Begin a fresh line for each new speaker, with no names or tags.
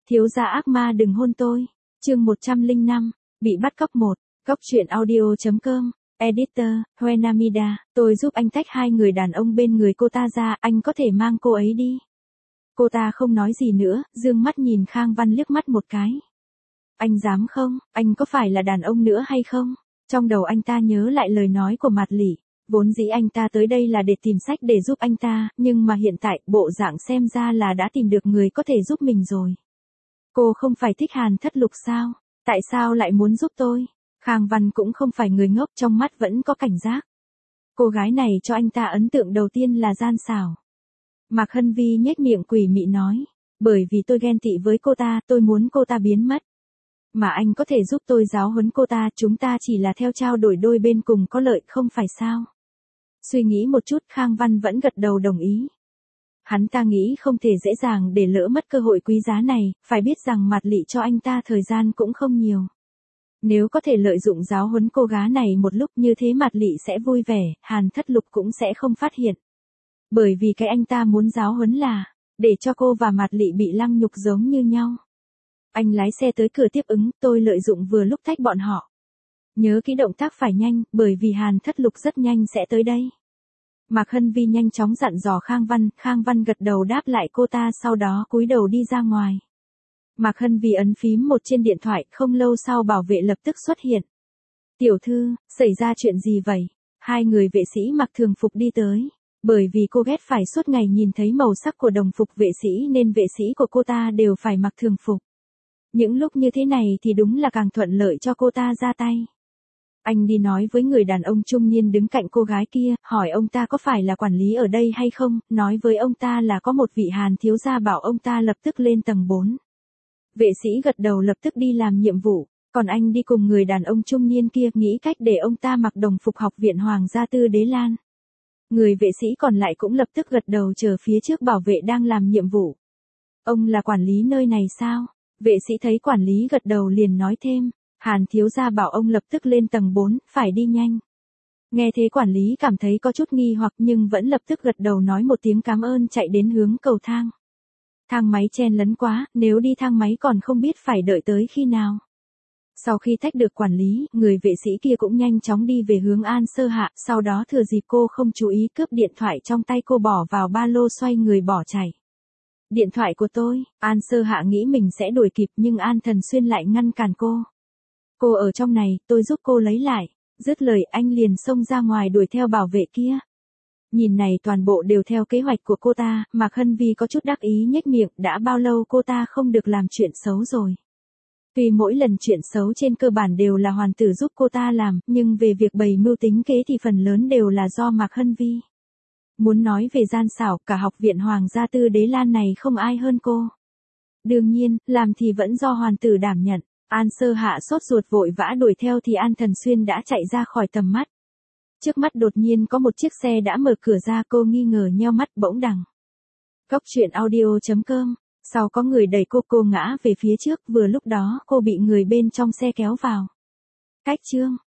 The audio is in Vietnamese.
Thiếu gia ác ma đừng hôn tôi. Chương 105, bị bắt cóc 1. Cóc truyện audio.com. Editor, Huenamida, tôi giúp anh tách hai người đàn ông bên người cô ta ra, anh có thể mang cô ấy đi. Cô ta không nói gì nữa, dương mắt nhìn Khang Văn liếc mắt một cái. Anh dám không, anh có phải là đàn ông nữa hay không? Trong đầu anh ta nhớ lại lời nói của Mạt Lỷ. Vốn dĩ anh ta tới đây là để tìm sách để giúp anh ta, nhưng mà hiện tại bộ dạng xem ra là đã tìm được người có thể giúp mình rồi. Cô không phải thích Hàn Thất Lục sao? Tại sao lại muốn giúp tôi? Khang Văn cũng không phải người ngốc, trong mắt vẫn có cảnh giác. Cô gái này cho anh ta ấn tượng đầu tiên là gian xảo. Mạc Hân Vi nhếch miệng quỷ mị nói. Bởi vì tôi ghen tị với cô ta, tôi muốn cô ta biến mất. Mà anh có thể giúp tôi giáo huấn cô ta, chúng ta chỉ là theo trao đổi đôi bên cùng có lợi không phải sao? Suy nghĩ một chút, Khang Văn vẫn gật đầu đồng ý. Hắn ta nghĩ không thể dễ dàng để lỡ mất cơ hội quý giá này, phải biết rằng Mạt Lỷ cho anh ta thời gian cũng không nhiều. Nếu có thể lợi dụng giáo huấn cô gái này một lúc như thế Mạt Lỷ sẽ vui vẻ, Hàn Thất Lục cũng sẽ không phát hiện. Bởi vì cái anh ta muốn giáo huấn là, để cho cô và Mạt Lỷ bị lăng nhục giống như nhau. Anh lái xe tới cửa tiếp ứng, tôi lợi dụng vừa lúc tách bọn họ. Nhớ kỹ động tác phải nhanh, bởi vì Hàn Thất Lục rất nhanh sẽ tới đây. Mạc Hân Vi nhanh chóng dặn dò Khang Văn gật đầu đáp lại cô ta, sau đó cúi đầu đi ra ngoài. Mạc Hân Vi ấn phím một trên điện thoại, không lâu sau bảo vệ lập tức xuất hiện. Tiểu thư, xảy ra chuyện gì vậy? Hai người vệ sĩ mặc thường phục đi tới. Bởi vì cô ghét phải suốt ngày nhìn thấy màu sắc của đồng phục vệ sĩ nên vệ sĩ của cô ta đều phải mặc thường phục. Những lúc như thế này thì đúng là càng thuận lợi cho cô ta ra tay. Anh đi nói với người đàn ông trung niên đứng cạnh cô gái kia, hỏi ông ta có phải là quản lý ở đây hay không, nói với ông ta là có một vị Hàn thiếu gia bảo ông ta lập tức lên tầng 4. Vệ sĩ gật đầu lập tức đi làm nhiệm vụ, còn anh đi cùng người đàn ông trung niên kia nghĩ cách để ông ta mặc đồng phục học viện Hoàng gia Tư Đế Lan. Người vệ sĩ còn lại cũng lập tức gật đầu chờ phía trước bảo vệ đang làm nhiệm vụ. Ông là quản lý nơi này sao? Vệ sĩ thấy quản lý gật đầu liền nói thêm. Hàn thiếu gia bảo ông lập tức lên tầng 4, phải đi nhanh. Nghe thế quản lý cảm thấy có chút nghi hoặc nhưng vẫn lập tức gật đầu nói một tiếng cảm ơn chạy đến hướng cầu thang. Thang máy chen lấn quá, nếu đi thang máy còn không biết phải đợi tới khi nào. Sau khi tách được quản lý, người vệ sĩ kia cũng nhanh chóng đi về hướng An Sơ Hạ, sau đó thừa dịp cô không chú ý cướp điện thoại trong tay cô bỏ vào ba lô xoay người bỏ chạy. Điện thoại của tôi, An Sơ Hạ nghĩ mình sẽ đuổi kịp nhưng An Thần Xuyên lại ngăn cản cô. Cô ở trong này, tôi giúp cô lấy lại. Dứt lời anh liền xông ra ngoài đuổi theo bảo vệ kia. Nhìn này toàn bộ đều theo kế hoạch của cô ta, Mạc Hân Vi có chút đắc ý nhếch miệng, đã bao lâu cô ta không được làm chuyện xấu rồi. Tuy mỗi lần chuyện xấu trên cơ bản đều là hoàn tử giúp cô ta làm, nhưng về việc bày mưu tính kế thì phần lớn đều là do Mạc Hân Vi. Muốn nói về gian xảo, cả học viện Hoàng gia Tư Đế Lan này không ai hơn cô. Đương nhiên, làm thì vẫn do hoàn tử đảm nhận. An Sơ Hạ sốt ruột vội vã đuổi theo thì An Thần Xuyên đã chạy ra khỏi tầm mắt. Trước mắt đột nhiên có một chiếc xe đã mở cửa ra, cô nghi ngờ nheo mắt bỗng đằng. Cóc truyện audio.com. Sau có người đẩy cô ngã về phía trước, vừa lúc đó cô bị người bên trong xe kéo vào. Cách chương.